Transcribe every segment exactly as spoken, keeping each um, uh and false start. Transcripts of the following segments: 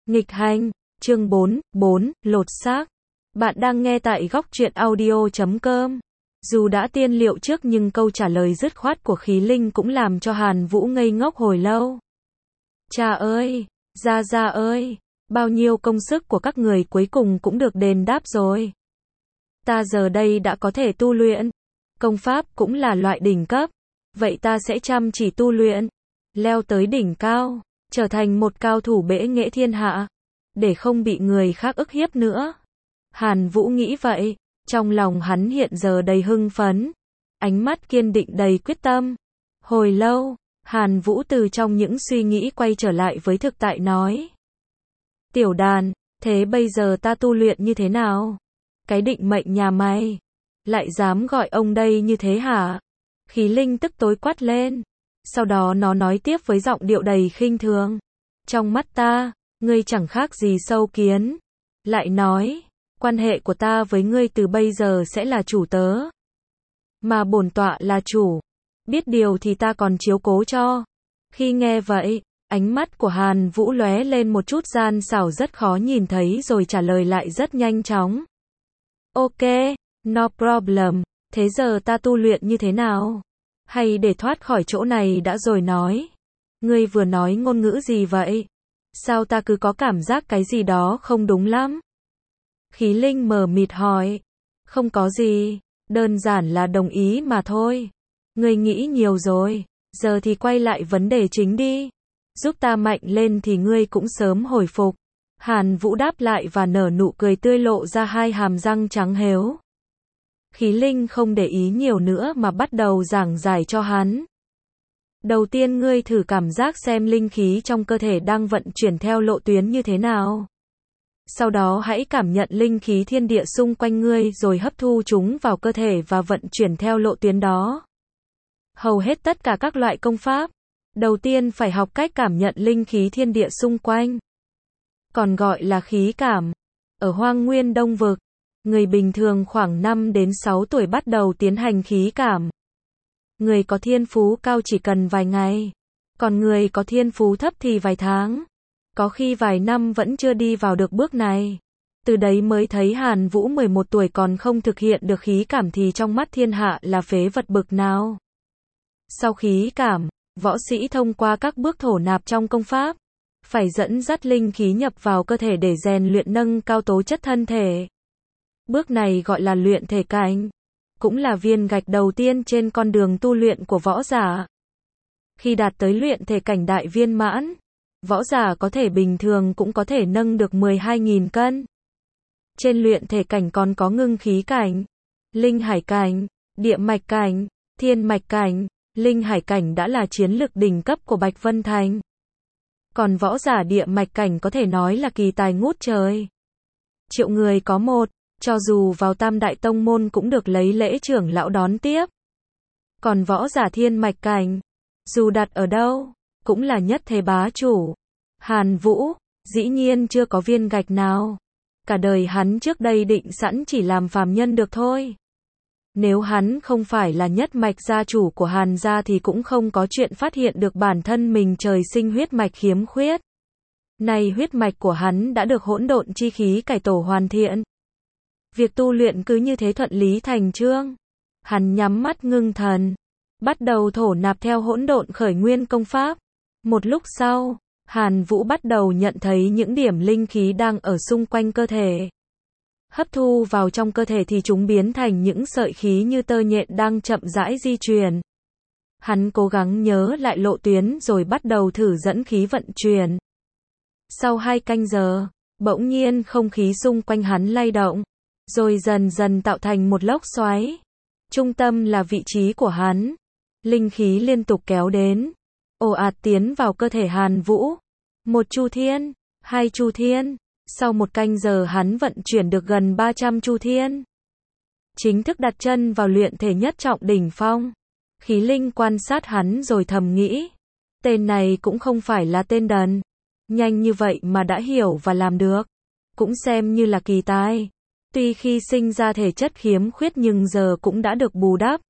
Nghịch hành, chương bốn, bốn, lột xác. Bạn đang nghe tại góc truyện audio chấm com. Dù đã tiên liệu trước nhưng câu trả lời dứt khoát của Khí Linh cũng làm cho Hàn Vũ ngây ngốc hồi lâu. Cha ơi, Gia Gia ơi, bao nhiêu công sức của các người cuối cùng cũng được đền đáp rồi. Ta giờ đây đã có thể tu luyện. Công pháp cũng là loại đỉnh cấp. Vậy ta sẽ chăm chỉ tu luyện. Leo tới đỉnh cao. Trở thành một cao thủ bẽ nghệ thiên hạ. Để không bị người khác ức hiếp nữa. Hàn Vũ nghĩ vậy. Trong lòng hắn hiện giờ đầy hưng phấn. Ánh mắt kiên định đầy quyết tâm. Hồi lâu, Hàn Vũ từ trong những suy nghĩ quay trở lại với thực tại nói. Tiểu đàn, thế bây giờ ta tu luyện như thế nào? Cái định mệnh nhà mày. Lại dám gọi ông đây như thế hả? Khí Linh tức tối quát lên. Sau đó nó nói tiếp với giọng điệu đầy khinh thường. Trong mắt ta, ngươi chẳng khác gì sâu kiến. Lại nói, quan hệ của ta với ngươi từ bây giờ sẽ là chủ tớ. Mà bổn tọa là chủ. Biết điều thì ta còn chiếu cố cho. Khi nghe vậy, ánh mắt của Hàn Vũ lóe lên một chút gian xảo rất khó nhìn thấy rồi trả lời lại rất nhanh chóng. Ok, no problem. Thế giờ ta tu luyện như thế nào? Hay để thoát khỏi chỗ này đã rồi nói. Ngươi vừa nói ngôn ngữ gì vậy? Sao ta cứ có cảm giác cái gì đó không đúng lắm? Khí Linh mờ mịt hỏi. Không có gì, đơn giản là đồng ý mà thôi. Ngươi nghĩ nhiều rồi, giờ thì quay lại vấn đề chính đi. Giúp ta mạnh lên thì ngươi cũng sớm hồi phục. Hàn Vũ đáp lại và nở nụ cười tươi lộ ra hai hàm răng trắng hếu. Khí Linh không để ý nhiều nữa mà bắt đầu giảng giải cho hắn. Đầu tiên ngươi thử cảm giác xem linh khí trong cơ thể đang vận chuyển theo lộ tuyến như thế nào. Sau đó hãy cảm nhận linh khí thiên địa xung quanh ngươi rồi hấp thu chúng vào cơ thể và vận chuyển theo lộ tuyến đó. Hầu hết tất cả các loại công pháp, đầu tiên phải học cách cảm nhận linh khí thiên địa xung quanh. Còn gọi là khí cảm. Ở Hoang Nguyên Đông Vực, người bình thường khoảng năm đến sáu tuổi bắt đầu tiến hành khí cảm. Người có thiên phú cao chỉ cần vài ngày, còn người có thiên phú thấp thì vài tháng. Có khi vài năm vẫn chưa đi vào được bước này. Từ đấy mới thấy Hàn Vũ mười một tuổi còn không thực hiện được khí cảm thì trong mắt thiên hạ là phế vật bực nào. Sau khí cảm, võ sĩ thông qua các bước thổ nạp trong công pháp, phải dẫn dắt linh khí nhập vào cơ thể để rèn luyện nâng cao tố chất thân thể. Bước này gọi là luyện thể cảnh, cũng là viên gạch đầu tiên trên con đường tu luyện của võ giả. Khi đạt tới luyện thể cảnh đại viên mãn, võ giả có thể bình thường cũng có thể nâng được mười hai nghìn cân. Trên luyện thể cảnh còn có ngưng khí cảnh, linh hải cảnh, địa mạch cảnh, thiên mạch cảnh. Linh hải cảnh đã là chiến lực đỉnh cấp của Bạch Vân Thành. Còn võ giả địa mạch cảnh có thể nói là kỳ tài ngút trời. Triệu người có một, cho dù vào tam đại tông môn cũng được lấy lễ trưởng lão đón tiếp. Còn võ giả thiên mạch cảnh, dù đặt ở đâu, cũng là nhất thế bá chủ. Hàn Vũ, dĩ nhiên chưa có viên gạch nào. Cả đời hắn trước đây định sẵn chỉ làm phàm nhân được thôi. Nếu hắn không phải là nhất mạch gia chủ của Hàn gia thì cũng không có chuyện phát hiện được bản thân mình trời sinh huyết mạch khiếm khuyết. Nay huyết mạch của hắn đã được hỗn độn chi khí cải tổ hoàn thiện. Việc tu luyện cứ như thế thuận lý thành chương. Hắn nhắm mắt ngưng thần, bắt đầu thổ nạp theo hỗn độn khởi nguyên công pháp. Một lúc sau, Hàn Vũ bắt đầu nhận thấy những điểm linh khí đang ở xung quanh cơ thể. Hấp thu vào trong cơ thể thì chúng biến thành những sợi khí như tơ nhện đang chậm rãi di chuyển. Hắn cố gắng nhớ lại lộ tuyến rồi bắt đầu thử dẫn khí vận chuyển. Sau hai canh giờ, bỗng nhiên không khí xung quanh hắn lay động, rồi dần dần tạo thành một lốc xoáy. Trung tâm là vị trí của hắn. Linh khí liên tục kéo đến, ồ ạt tiến vào cơ thể Hàn Vũ. Một chu thiên, hai chu thiên. Sau một canh giờ hắn vận chuyển được gần ba trăm chu thiên. Chính thức đặt chân vào luyện thể nhất trọng đỉnh phong. Khí Linh quan sát hắn rồi thầm nghĩ. Tên này cũng không phải là tên đần. Nhanh như vậy mà đã hiểu và làm được. Cũng xem như là kỳ tài. Tuy khi sinh ra thể chất khiếm khuyết nhưng giờ cũng đã được bù đắp.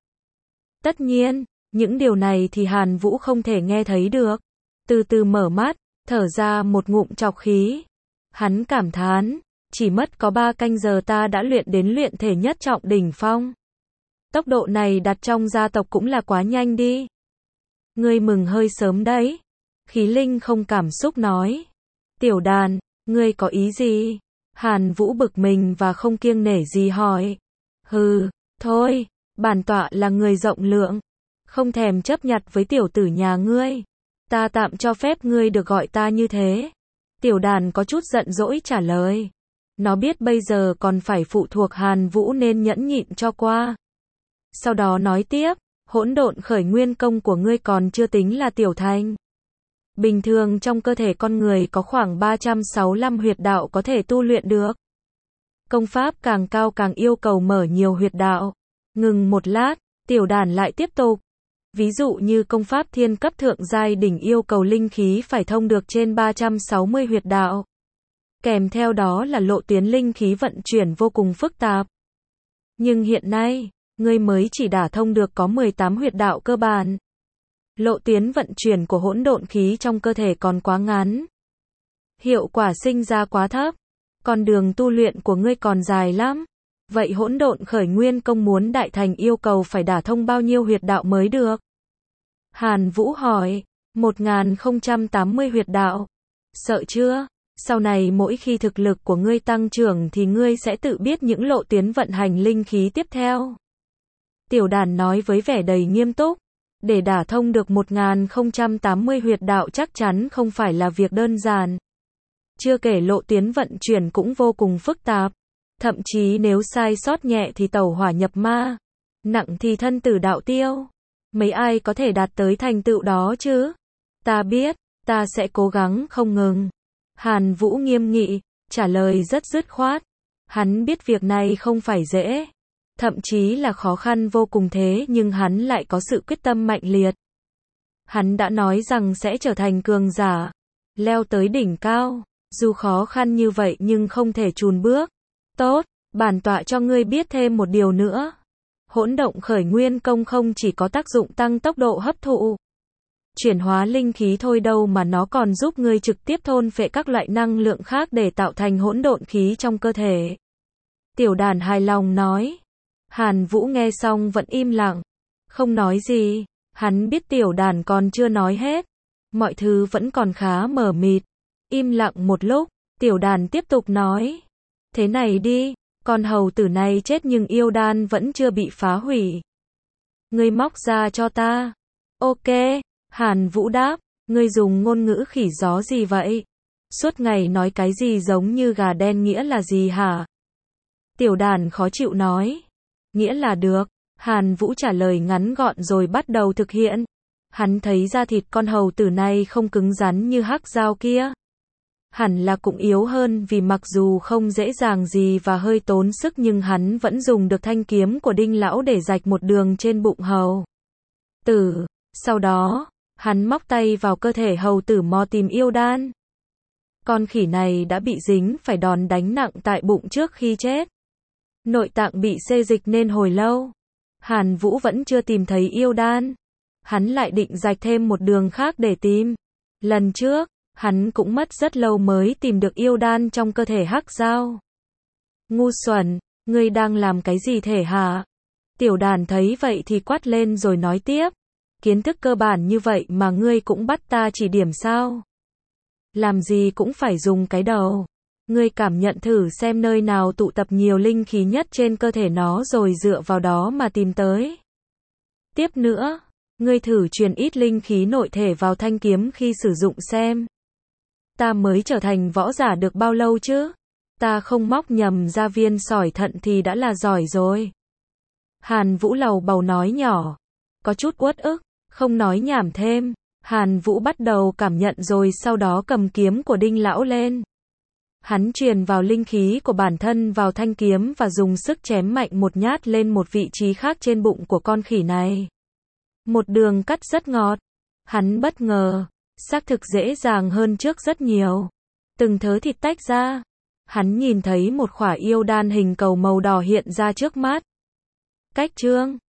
Tất nhiên, những điều này thì Hàn Vũ không thể nghe thấy được. Từ từ mở mắt, thở ra một ngụm trọc khí. Hắn cảm thán, chỉ mất có ba canh giờ ta đã luyện đến luyện thể nhất trọng đỉnh phong. Tốc độ này đặt trong gia tộc cũng là quá nhanh đi. Ngươi mừng hơi sớm đấy. Khí Linh không cảm xúc nói. Tiểu đàn, ngươi có ý gì? Hàn Vũ bực mình và không kiêng nể gì hỏi. Hừ, thôi, bản tọa là người rộng lượng. Không thèm chấp nhặt với tiểu tử nhà ngươi. Ta tạm cho phép ngươi được gọi ta như thế. Tiểu đàn có chút giận dỗi trả lời. Nó biết bây giờ còn phải phụ thuộc Hàn Vũ nên nhẫn nhịn cho qua. Sau đó nói tiếp, hỗn độn khởi nguyên công của ngươi còn chưa tính là tiểu thành. Bình thường trong cơ thể con người có khoảng ba trăm sáu mươi lăm huyệt đạo có thể tu luyện được. Công pháp càng cao càng yêu cầu mở nhiều huyệt đạo. Ngừng một lát, tiểu đàn lại tiếp tục. Ví dụ như công pháp thiên cấp thượng giai đỉnh yêu cầu linh khí phải thông được trên ba trăm sáu mươi huyệt đạo. Kèm theo đó là lộ tuyến linh khí vận chuyển vô cùng phức tạp. Nhưng hiện nay, ngươi mới chỉ đả thông được có mười tám huyệt đạo cơ bản. Lộ tuyến vận chuyển của hỗn độn khí trong cơ thể còn quá ngắn. Hiệu quả sinh ra quá thấp. Con đường tu luyện của ngươi còn dài lắm. Vậy hỗn độn khởi nguyên công muốn đại thành yêu cầu phải đả thông bao nhiêu huyệt đạo mới được? Hàn Vũ hỏi, một nghìn không trăm tám mươi huyệt đạo. Sợ chưa? Sau này mỗi khi thực lực của ngươi tăng trưởng thì ngươi sẽ tự biết những lộ tuyến vận hành linh khí tiếp theo. Tiểu đàn nói với vẻ đầy nghiêm túc. Để đả thông được một nghìn không trăm tám mươi huyệt đạo chắc chắn không phải là việc đơn giản. Chưa kể lộ tuyến vận chuyển cũng vô cùng phức tạp. Thậm chí nếu sai sót nhẹ thì tẩu hỏa nhập ma. Nặng thì thân tử đạo tiêu. Mấy ai có thể đạt tới thành tựu đó chứ? Ta biết, ta sẽ cố gắng không ngừng. Hàn Vũ nghiêm nghị, trả lời rất dứt khoát. Hắn biết việc này không phải dễ. Thậm chí là khó khăn vô cùng thế nhưng hắn lại có sự quyết tâm mạnh liệt. Hắn đã nói rằng sẽ trở thành cường giả. Leo tới đỉnh cao. Dù khó khăn như vậy nhưng không thể chùn bước. Tốt, bản tọa cho ngươi biết thêm một điều nữa. Hỗn động khởi nguyên công không chỉ có tác dụng tăng tốc độ hấp thụ, chuyển hóa linh khí thôi đâu mà nó còn giúp ngươi trực tiếp thôn phệ các loại năng lượng khác để tạo thành hỗn độn khí trong cơ thể. Tiểu đàn hài lòng nói. Hàn Vũ nghe xong vẫn im lặng, không nói gì. Hắn biết tiểu đàn còn chưa nói hết. Mọi thứ vẫn còn khá mờ mịt. Im lặng một lúc, tiểu đàn tiếp tục nói. Thế này đi, con hầu tử này chết nhưng yêu đan vẫn chưa bị phá hủy. Ngươi móc ra cho ta. Ok, Hàn Vũ đáp, ngươi dùng ngôn ngữ khỉ gió gì vậy? Suốt ngày nói cái gì giống như gà đen nghĩa là gì hả? Tiểu đàn khó chịu nói. Nghĩa là được. Hàn Vũ trả lời ngắn gọn rồi bắt đầu thực hiện. Hắn thấy da thịt con hầu tử này không cứng rắn như hắc dao kia. Hẳn là cũng yếu hơn vì mặc dù không dễ dàng gì và hơi tốn sức nhưng hắn vẫn dùng được thanh kiếm của Đinh lão để rạch một đường trên bụng hầu tử. Sau đó, hắn móc tay vào cơ thể hầu tử mò tìm yêu đan. Con khỉ này đã bị dính phải đòn đánh nặng tại bụng trước khi chết. Nội tạng bị xê dịch nên hồi lâu. Hàn Vũ vẫn chưa tìm thấy yêu đan. Hắn lại định rạch thêm một đường khác để tìm. Lần trước, hắn cũng mất rất lâu mới tìm được yêu đan trong cơ thể hắc dao. Ngu xuẩn, ngươi đang làm cái gì thể hả? Tiểu đàn thấy vậy thì quát lên rồi nói tiếp. Kiến thức cơ bản như vậy mà ngươi cũng bắt ta chỉ điểm sao? Làm gì cũng phải dùng cái đầu. Ngươi cảm nhận thử xem nơi nào tụ tập nhiều linh khí nhất trên cơ thể nó rồi dựa vào đó mà tìm tới. Tiếp nữa, ngươi thử truyền ít linh khí nội thể vào thanh kiếm khi sử dụng xem. Ta mới trở thành võ giả được bao lâu chứ? Ta không móc nhầm ra viên sỏi thận thì đã là giỏi rồi. Hàn Vũ lầu bầu nói nhỏ. Có chút uất ức, không nói nhảm thêm. Hàn Vũ bắt đầu cảm nhận rồi sau đó cầm kiếm của Đinh lão lên. Hắn truyền vào linh khí của bản thân vào thanh kiếm và dùng sức chém mạnh một nhát lên một vị trí khác trên bụng của con khỉ này. Một đường cắt rất ngọt. Hắn bất ngờ, xác thực dễ dàng hơn trước rất nhiều. Từng thớ thịt tách ra. Hắn nhìn thấy một khỏa yêu đan hình cầu màu đỏ hiện ra trước mắt. Cách chương